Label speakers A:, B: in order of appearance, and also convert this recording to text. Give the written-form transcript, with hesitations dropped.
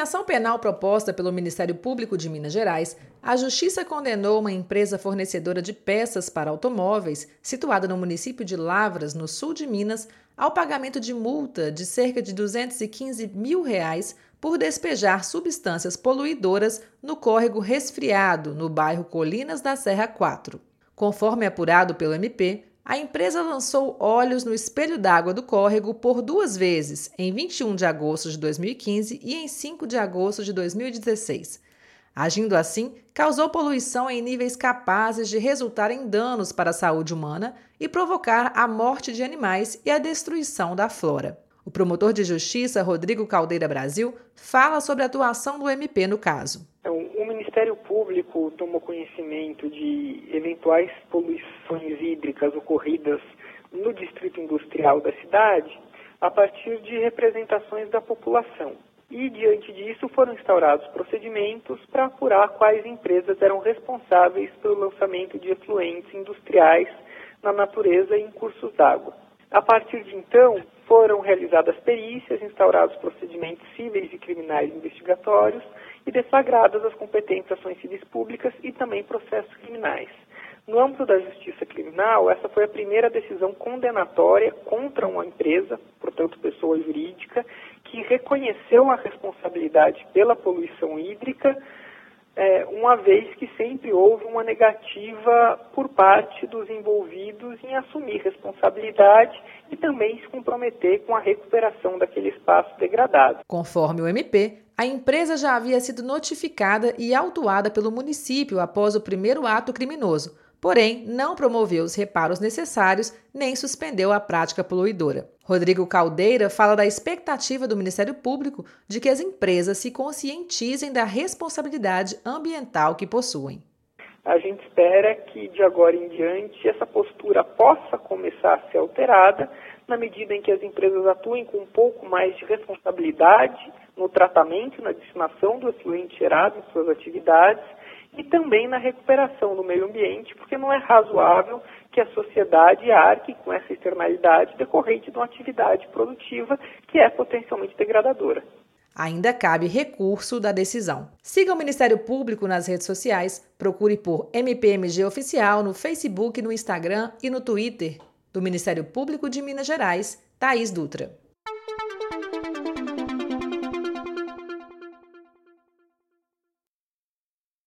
A: ação penal proposta pelo Ministério Público de Minas Gerais, a Justiça condenou uma empresa fornecedora de peças para automóveis, situada no município de Lavras, no sul de Minas, ao pagamento de multa de cerca de R$ 215 mil por despejar substâncias poluidoras no córrego Resfriado, no bairro Colinas da Serra 4. Conforme apurado pelo MP, a empresa lançou óleos no espelho d'água do córrego por 2 vezes, em 21 de agosto de 2015 e em 5 de agosto de 2016. Agindo assim, causou poluição em níveis capazes de resultar em danos para a saúde humana e provocar a morte de animais e a destruição da flora. O promotor de justiça, Rodrigo Caldeira Brasil, fala sobre a atuação do MP no caso.
B: O Ministério Público tomou conhecimento de eventuais poluições hídricas ocorridas no distrito industrial da cidade a partir de representações da população. E, diante disso, foram instaurados procedimentos para apurar quais empresas eram responsáveis pelo lançamento de efluentes industriais na natureza e em cursos d'água. A partir de então, foram realizadas perícias, instaurados procedimentos cíveis e criminais investigatórios e deflagradas as competentes ações civis públicas e também processos criminais. No âmbito da justiça criminal, essa foi a primeira decisão condenatória contra uma empresa, portanto pessoa jurídica, que reconheceu a responsabilidade pela poluição hídrica, uma vez que sempre houve uma negativa por parte dos envolvidos em assumir responsabilidade e também se comprometer com a recuperação daquele espaço degradado.
A: Conforme o MP, a empresa já havia sido notificada e autuada pelo município após o primeiro ato criminoso, porém não promoveu os reparos necessários nem suspendeu a prática poluidora. Rodrigo Caldeira fala da expectativa do Ministério Público de que as empresas se conscientizem da responsabilidade ambiental que possuem.
B: A gente espera que, de agora em diante, essa postura possa começar a ser alterada na medida em que as empresas atuem com um pouco mais de responsabilidade no tratamento e na destinação do efluente gerado em suas atividades e também na recuperação do meio ambiente, porque não é razoável que a sociedade arque com essa externalidade decorrente de uma atividade produtiva que é potencialmente degradadora.
A: Ainda cabe recurso da decisão. Siga o Ministério Público nas redes sociais, procure por MPMG Oficial no Facebook, no Instagram e no Twitter. Do Ministério Público de Minas Gerais, Thaís Dutra.